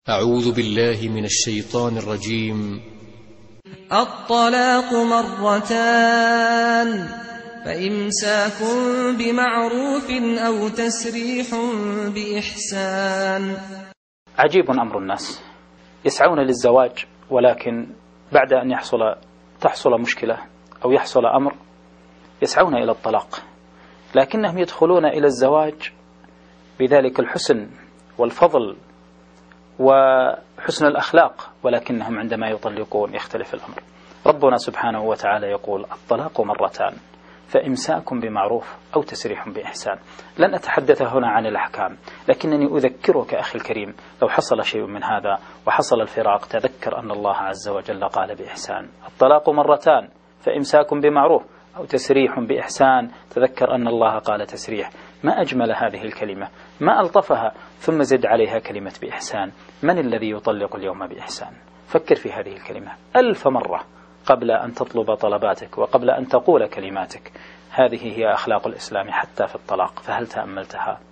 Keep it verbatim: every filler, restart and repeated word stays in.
أعوذ بالله من الشيطان الرجيم. الطلاق مرتان فإمساك بمعروف أو تسريح بإحسان. عجيب أمر الناس، يسعون للزواج ولكن بعد أن يحصل تحصل مشكلة أو يحصل أمر يسعون إلى الطلاق، لكنهم يدخلون إلى الزواج بذلك الحسن والفضل وحسن الأخلاق، ولكنهم عندما يطلقون يختلف الأمر. ربنا سبحانه وتعالى يقول الطلاق مرتان فإمساك بمعروف أو تسريح بإحسان. لن أتحدث هنا عن الأحكام، لكنني أذكرك أخي الكريم لو حصل شيء من هذا وحصل الفراق تذكر أن الله عز وجل قال بإحسان. الطلاق مرتان فإمساك بمعروف أو تسريح بإحسان، تذكر أن الله قال تسريح. ما أجمل هذه الكلمة، ما ألطفها، ثم زد عليها كلمة بإحسان. من الذي يطلق اليوم بإحسان؟ فكر في هذه الكلمة ألف مرة قبل أن تطلب طلباتك وقبل أن تقول كلماتك. هذه هي أخلاق الإسلام حتى في الطلاق، فهل تأملتها؟